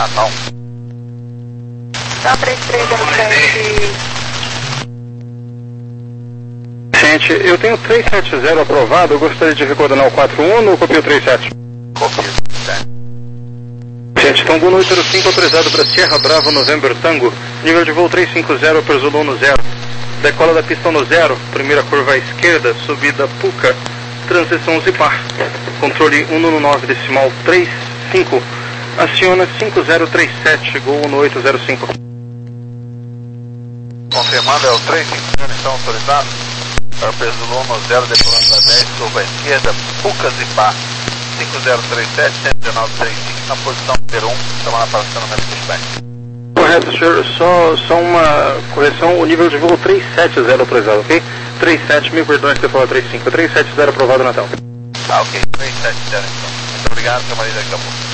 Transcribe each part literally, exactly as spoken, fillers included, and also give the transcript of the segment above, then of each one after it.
Natal. Tá três três zero sete. Gente, eu tenho trezentos e setenta aprovado, eu gostaria de recoordenar o quatro um ou copio trinta e sete? Copio, certo. Gente, então Gol oito zero cinco autorizado para Sierra Bravo November Tango, nível de voo trezentos e cinquenta, Perzolo no zero. Decola da pista no zero, primeira curva à esquerda, subida Puca, transição Zipar. Controle cento e nove decimal trinta e cinco, aciona cinco zero três sete, Gol oito zero cinco. Confirmando, é o trezentos e cinquenta, então autorizado. Para o Perzolo no zero, decolando da dez, curva à esquerda, Puca Zipar. cinco zero três sete, cento e dezenove trinta e cinco, na posição número um, estamos na paracionamento do dispatch. Correto, senhor. Só, só uma correção, o nível de voo trezentos e setenta autorizado, ok? trinta e sete, mil perdões que você falou trinta e cinco. trezentos e setenta aprovado, Natal. Ah, ok. trezentos e setenta então. Muito obrigado, camarada, daqui a pouco.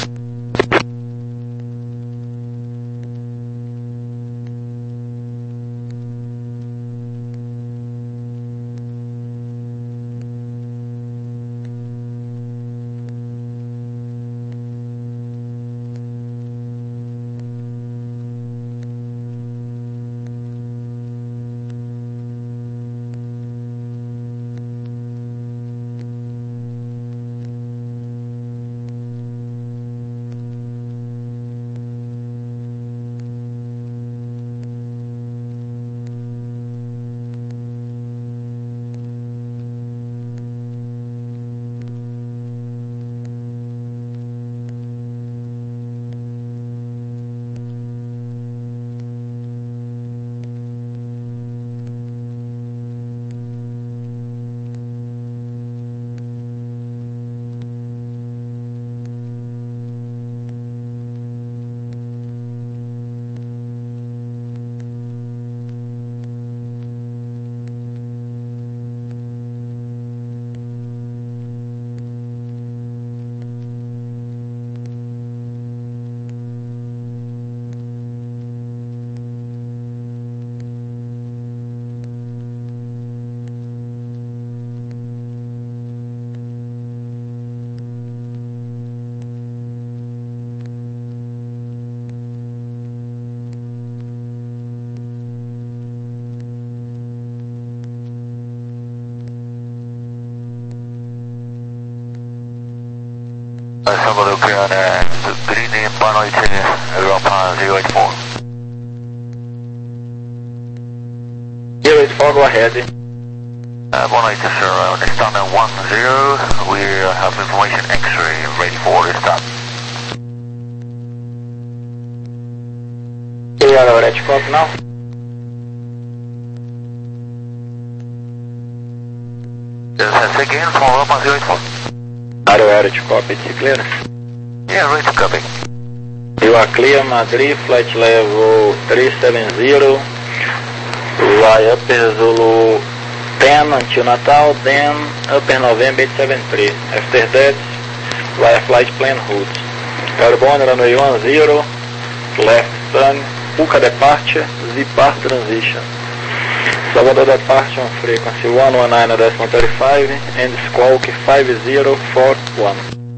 Somebody okay on uh, green in Pano Italia, Europa zero eight four. zero eight four, go ahead. Uh, one eight, sir, on uh, standard one zero, we uh, have information X-ray ready for the start. You are already caught now? Just a again for Europa zero eight four. Are you ready to copy? It's clear? Yeah, ready to copy. You are clear, Madrid, flight level three seven zero, fly up Zulu ten until Natal, then up in November eight seven three. After that, fly a flight plan route. Carbon runway one zero, left sun, Puca departure, Zipar transition. Salvador departure on frequency one one nine point three five and squawk five zero four one.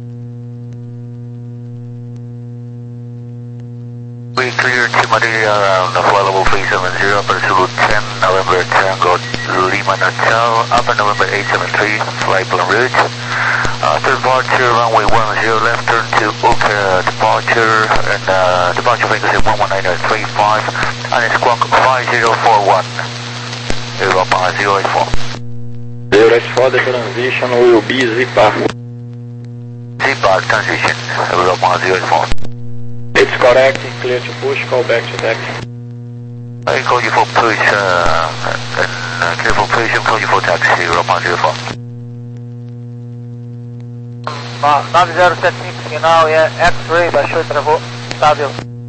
We clear to Madeira around the flight level three seven zero, Pursuit ten, November Tango, Lima Natal, upper November eight seven three, flight plan route. After departure, runway one zero, left turn to Uca departure, and uh, departure frequency one one nine point three five, and squawk five zero four one. Europa zero eight four. zero eight four, the transition will be Zipar. Zipar transition, Europa zero eight four. It's correct, clear to push, call back to taxi. I call you for push, uh, and uh, clear for push, and call you for taxi, Europa zero four. nove zero sete cinco, final, é X-ray, baixou e travou, estável.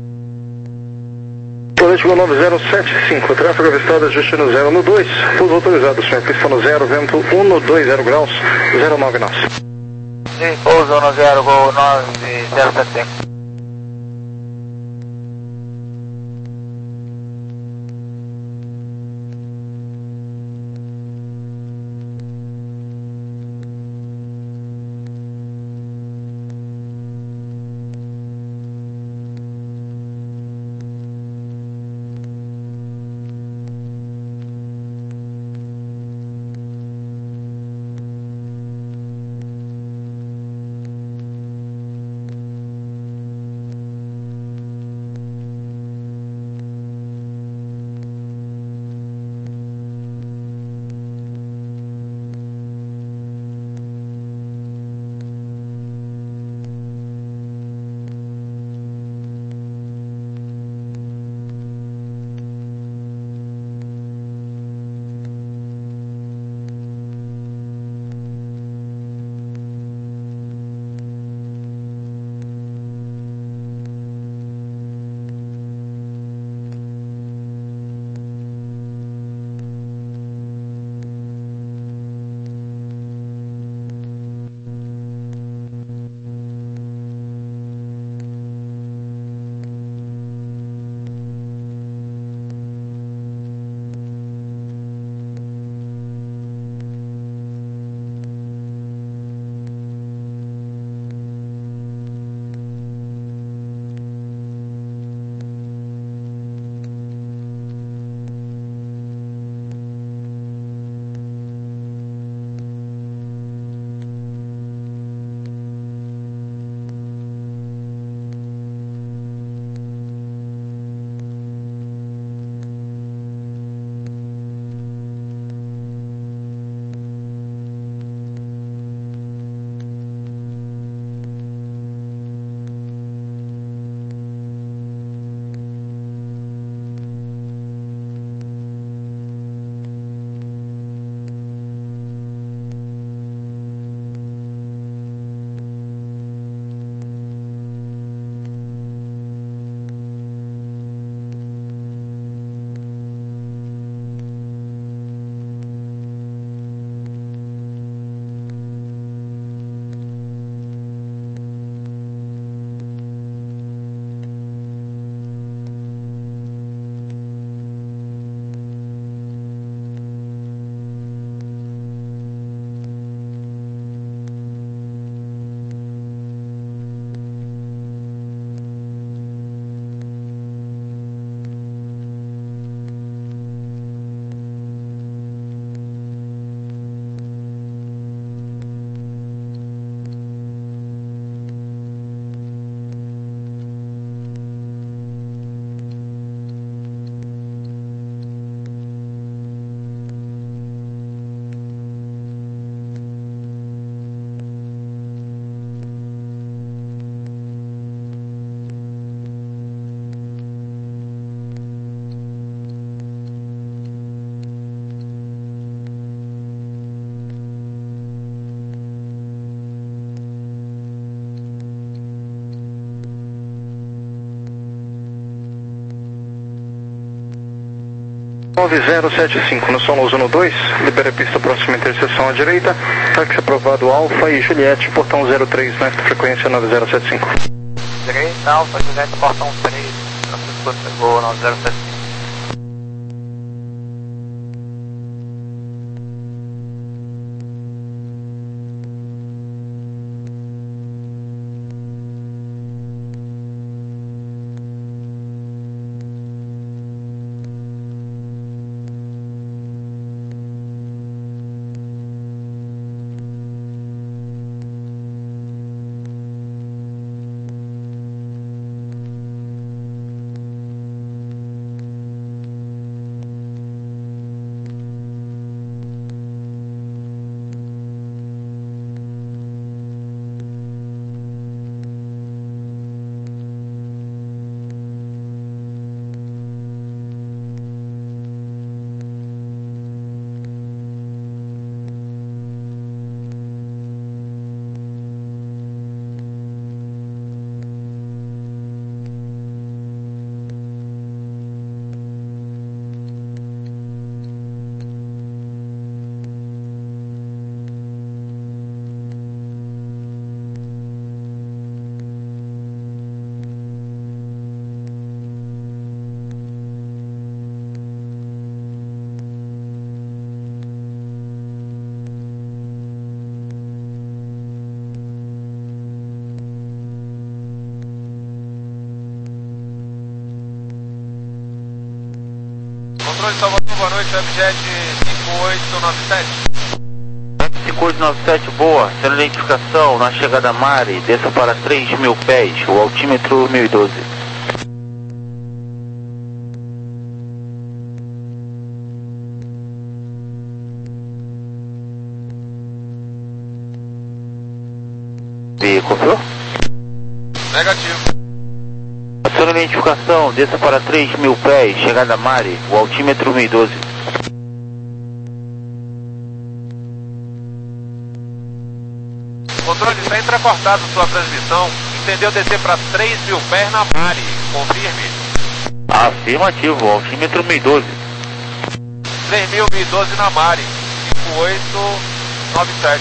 Colete nove zero sete cinco, tráfego avistado, ajuste no zero no dois, pouso autorizado, senhor, pista no zero, vento um dois zero graus, zero nove nós. Sim, pouso no zero, gol nove zero sete cinco. nove zero sete cinco, no solo Ozono dois, libera a pista próxima interseção à direita, táxi aprovado Alfa e Juliette, portão zero três, nesta frequência nove zero sete cinco. Direita, Alfa, Juliette, portão três, Francisco chegou nove zero sete cinco. Controle Salvador, boa noite, Webjet cinco oito nove sete. cinco oito nove sete, boa, sendo identificação na chegada Mari, desça para três mil pés, o altímetro mil e doze. E confiou? Negativo. Sendo identificação, desça para três mil pés, chegada Mari, o altímetro mil e doze. Controle, está entrecortado sua transmissão. Entendeu descer para três mil pés na Mari. Confirme. Afirmativo, altímetro mil e doze. três mil e doze na Mari. cinco oito nove sete.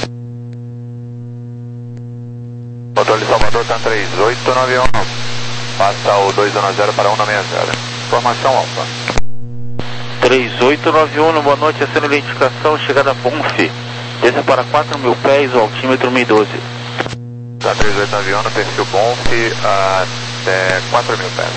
Controle Salvador, tá três oito nove um. Passa o dois um zero para um nove zero. Informação Alfa. três oito nove um, boa noite, sendo identificação, chegada Bonf. Desça para quatro mil pés, o altímetro mil e doze. Tá três oito nove um, perfil Bonf até quatro mil pés.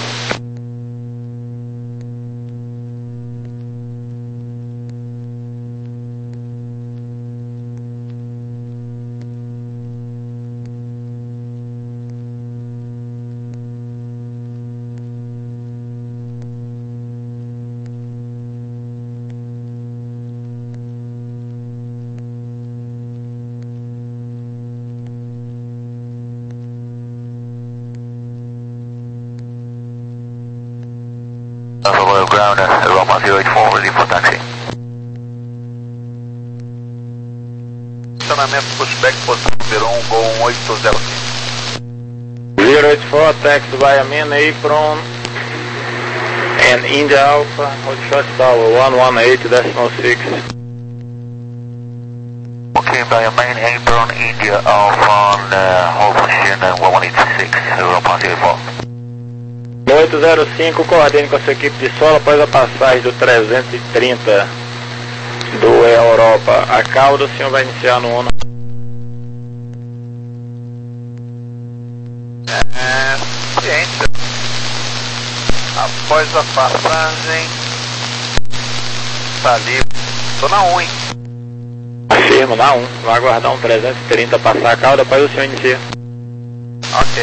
Alpha Ground, Roma zero oito quatro, ready for taxi. Estacionamento pushback, posição número um, Gol oito zero cinco. zero eight four, taxi via main apron and India Alpha, hold short tower one one eight decimal six. Okay, by your main apron, India Alpha, on uh, hold position uh, one one eight six, Roma zero four. oito zero cinco, coordene com a sua equipe de solo após a passagem do trezentos e trinta do Europa. A cauda o senhor vai iniciar no ONU. É, ciência. Após a passagem, tá livre. Tô na um, hein? Firmo, na um. Vai aguardar um trezentos e trinta passar a cauda, depois o senhor inicia. Ok.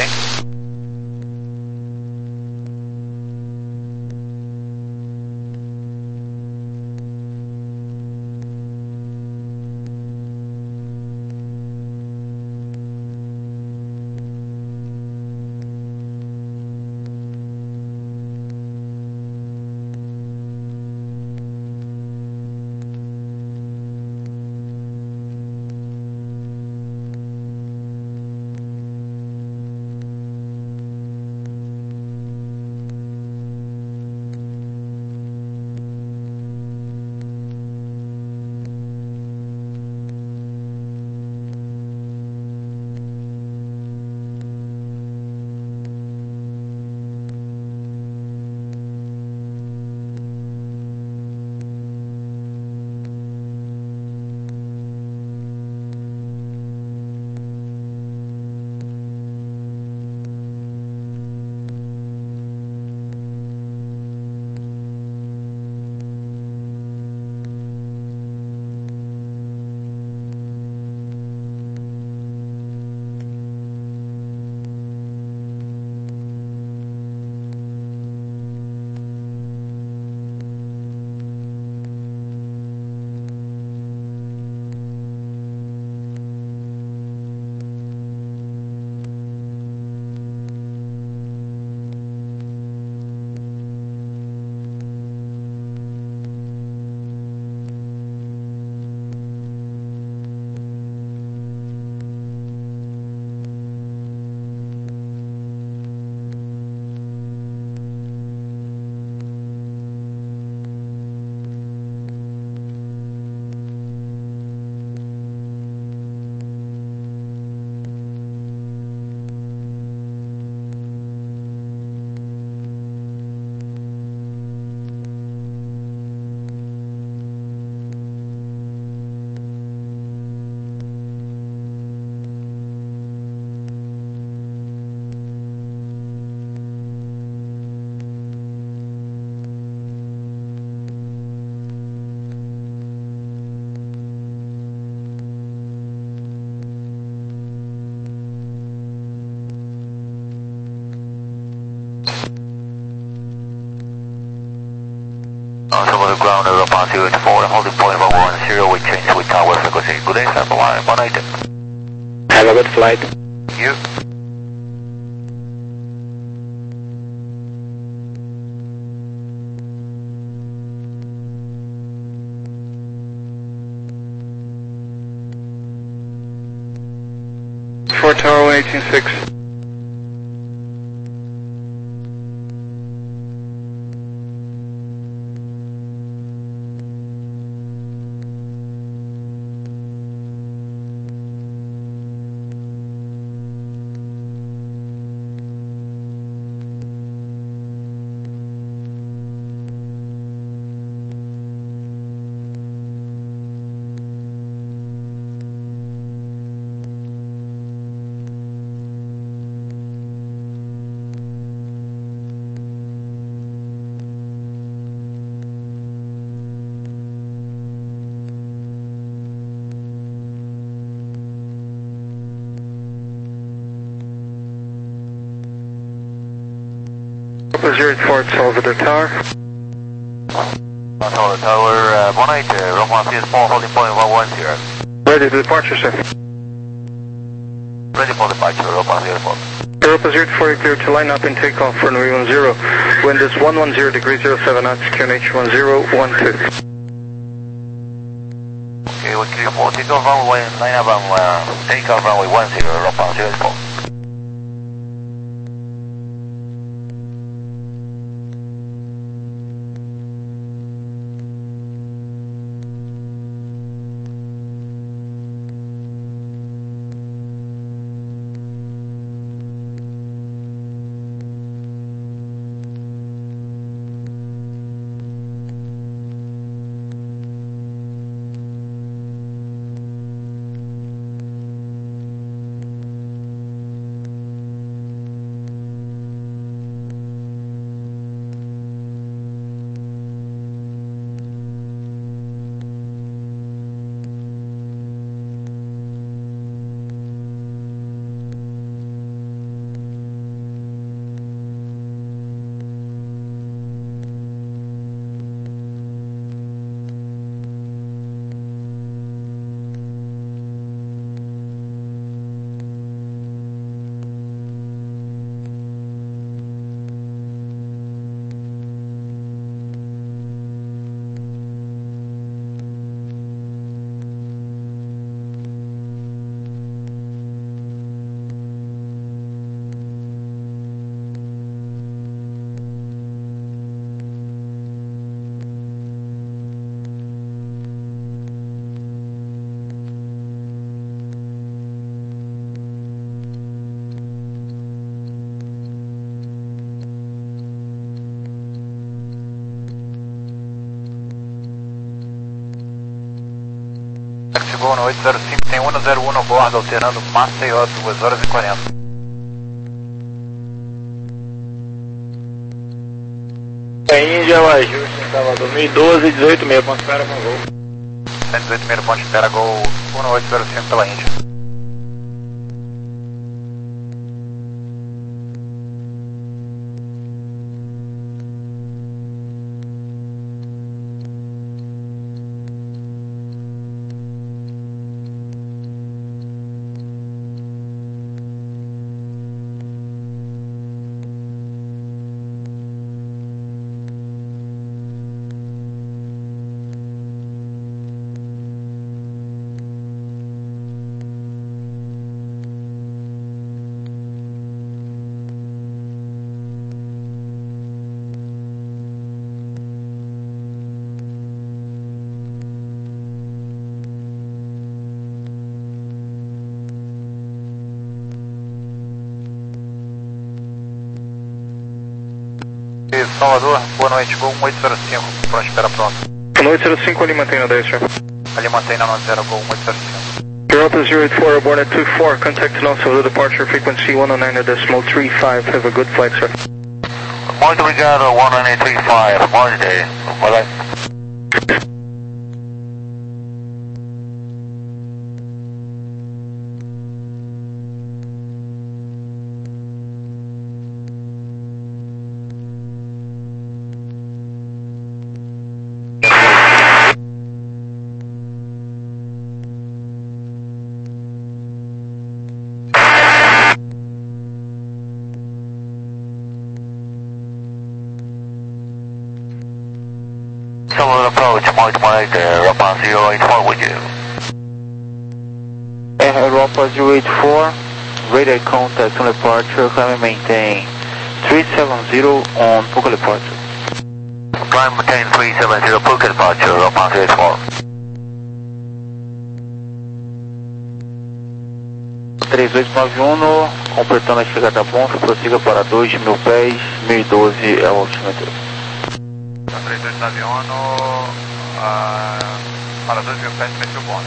ground, Europa zero eight four, holding point one one zero, we change with tower frequency. Good day, sir, one night. Have a good flight. You. four Tower one eighteen six. zero eight four, Salvador Tower. Salvador Tower, uh, one eight, uh, Roma zero four, holding point one one zero. Ready to departure, sir. Ready for departure, Europa zero four. Europa zero four, clear to line up and take off for runway one zero. Wind is one one zero degrees zero seven knots, Q N H one zero one two. Okay, we clear for takeoff runway, line up and uh, take off runway one zero, Europa zero four. Chegou no oito zero cinco, tem um no zero um no bordo, alterando Maceió, duas horas e quarenta. Índia, o ajuste em Salvador, mil e doze, dezoito e meio, ponto espera com voo. cento e dezoito e meio, ponto espera, gol um oito zero cinco pela Índia. Salvador, boa noite, gol um oito zero cinco, pronto, espera pronto. um oito zero cinco, ali mantém na dez, sir. Ali mantém na nove zero, gol um oito zero cinco. Europa zero eight four, aboard at two four, contact now Salvador departure frequency one oh nine decimal three five, have a good flight, sir. Muito obrigado, one nine three five, bom dia. Bye bye. Sullivan approach, Mike Mike, Europa zero eight four with you. Air Europa zero eight four, radar contact on departure, climb maintain three seven zero on Puka departure. Climb maintain three seven zero Puka departure, Europa zero eight four. três oito nove um, completando a chegada a Bonf, prossiga para dois mil pés, mil e doze é o altímetro. três oito nove um, uh, para dois mil pés, mil bom.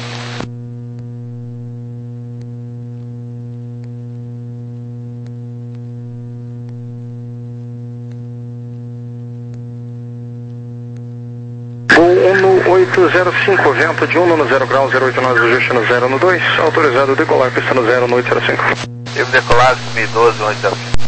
Uno oito zero cinco, vento de um no zero grau, zero oito nove, ajuste no zero no dois, autorizado decolar, pista no zero no oito zero cinco. Eu decolar mil e doze, oito zero cinco.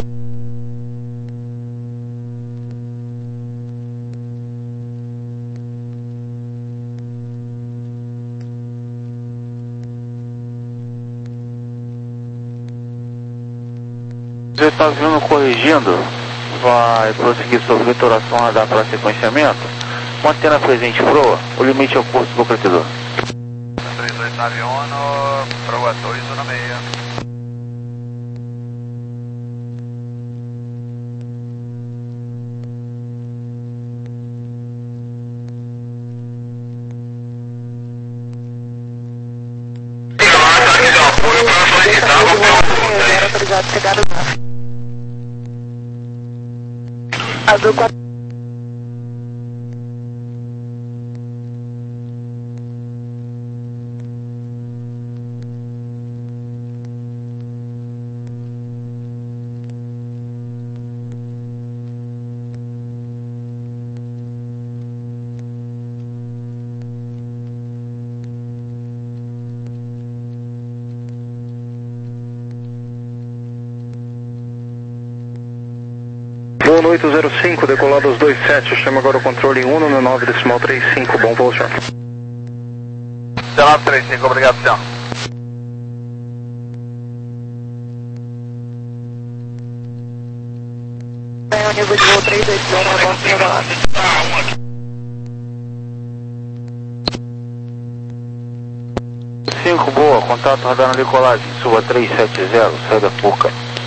Você está vindo corrigindo, vai prosseguir sobre vetoração radar para sequenciamento, mantendo a presente proa, o limite é o curso do corredor. três oito nove um, proa dois um seis. Autorizado, chegada Azul quatro. Voo oito zero cinco, decolado aos dois sete, chama agora o controle em um no nove decimal três cinco, bom voo, senhor. nove três cinco, obrigado, senhor. Tem o nível de voo três oito zero, a volta no galado. cinco, boa, contato radar na decolagem, suba três sete zero, sai da Puka.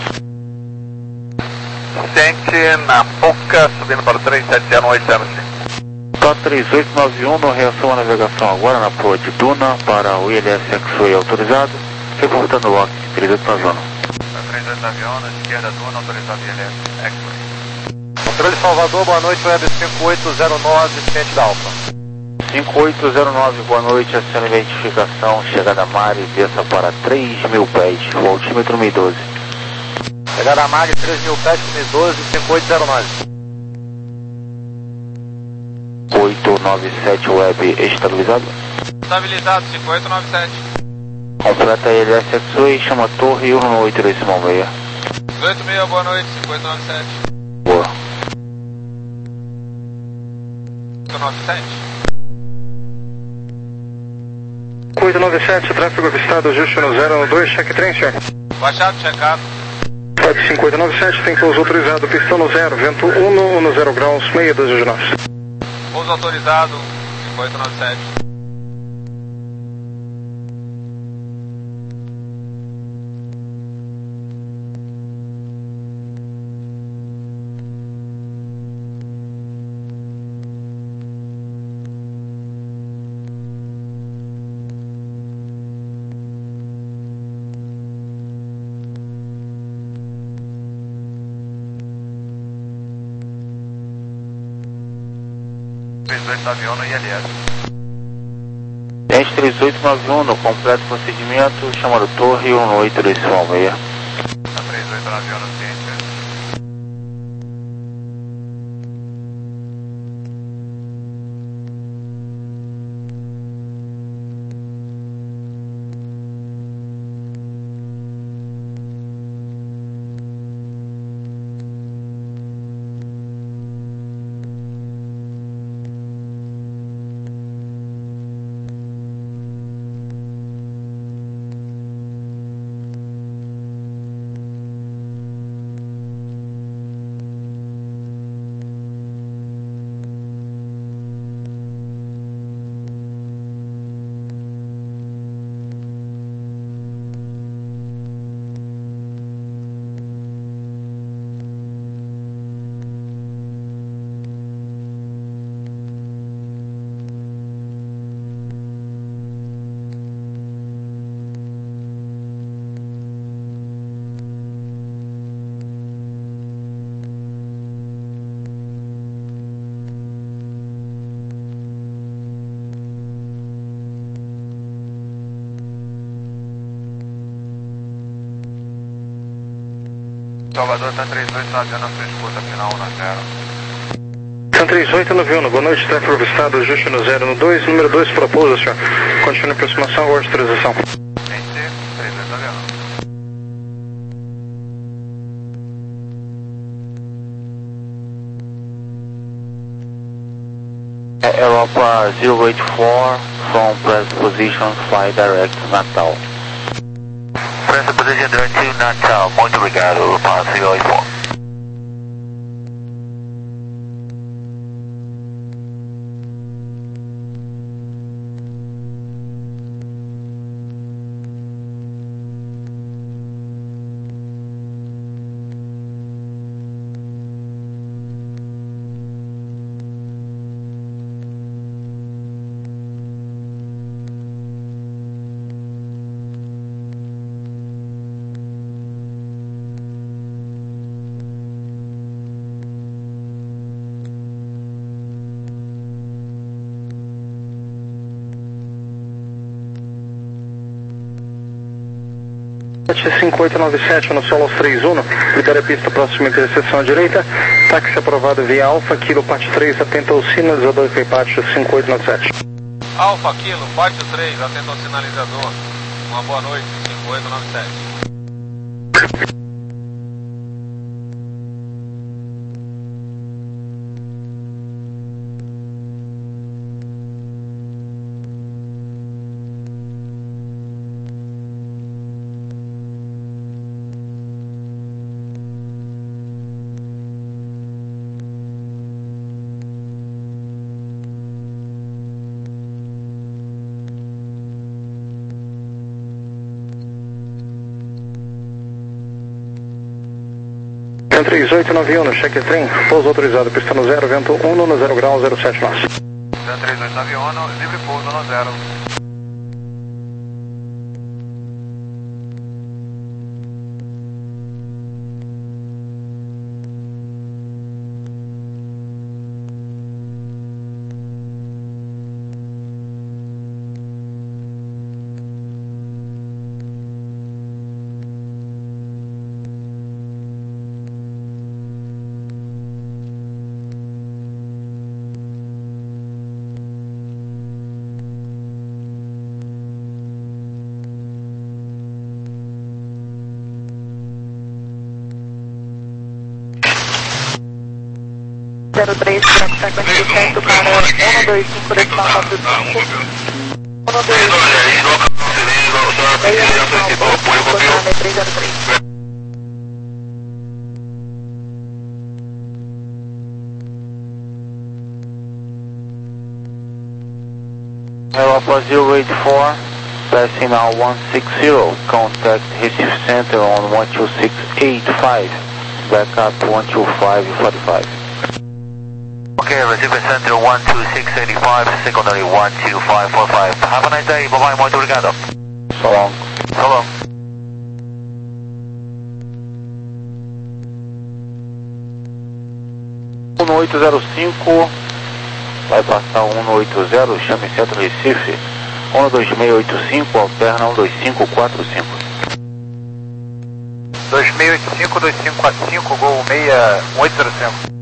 Sente na Puka, subindo para três sete zero oito zero cinco. Tá três oito nove um, reação à navegação agora na proa de Duna para o I L S X-Way autorizado, reportando o lock três oito nove um. três oito nove um, esquerda Duna, autorizado I L S X-Way. Controle Salvador, boa noite, web cinco oito zero nove, ciente da Alfa. cinco oito zero nove, boa noite, acena identificação, chegada Mari, desça para três mil pés, o altímetro mil e doze. Chegada a Mari, três mil pés, mil e doze, cinco oito zero nove. oito nove sete, web estabilizado. Estabilizado, cinco oito nove sete. Completa I L S X-Way, chama torre um no oito decimal seis. oito seis, boa noite, cinco oito nove sete. Boa. oito nove sete. oito nove sete, tráfego avistado, ajuste no zero no dois, check trem, senhor. Baixado, checado. Flight cinco oito nove sete, tem pouso autorizado, pistão no zero, vento um no, no zero graus, meia dúzia de nós. Pouso autorizado, cinco oito nove sete. três oito nove um no I L S. Teste três oito nove um, no completo procedimento, chamado torre um no oito decimal seis. três oito nove um no ciente. Salvador, tá trinta e oito, fazendo a sua escuta, final um na zero. Tá trinta e oito, nove um, boa noite, está provistado, ajuste no zero no dois, número dois, propouso, senhor. Continue a aproximação, aguarde autorização. Tem C, trinta e oito, avião. Europa zero eight four, from press position, fly direct Natal. Press position direct to Natal. Muito obrigado, Europa zero eight four. sete cinco oito nove sete no solo três um, libera a pista próxima interseção à direita, táxi aprovado via Alfa, Kilo Pat três, atenta ao sinalizador que Pat cinco oito nove sete. Alfa, Kilo, Pat três, atenta ao sinalizador. Uma boa noite, cinco oito nove sete. três oito nove um no cheque trem, pouso autorizado, pista no zero, vento um no zero grau, zero sete nós. três oito nove um, livre pouso no zero. zero três, sequência de centro para um dois cinco, decimal quatro cinco. um dois cinco. Meia decimal quatro cinco, três zero três. Europa zero eight four, passing now one six zero, contact Recife Center on one two six eight five, backup one two five four five. Okay, Recife Center one two six eight five, secondary one two five four five. Have a nice day, bye bye, muito obrigado. So long. So long. um oito zero cinco, vai passar um oito zero, chame Centro Recife, um dois seis oito cinco, alterna um dois cinco quatro cinco. dois seis oito cinco, dois cinco quatro cinco, Gol seis um oito zero cinco.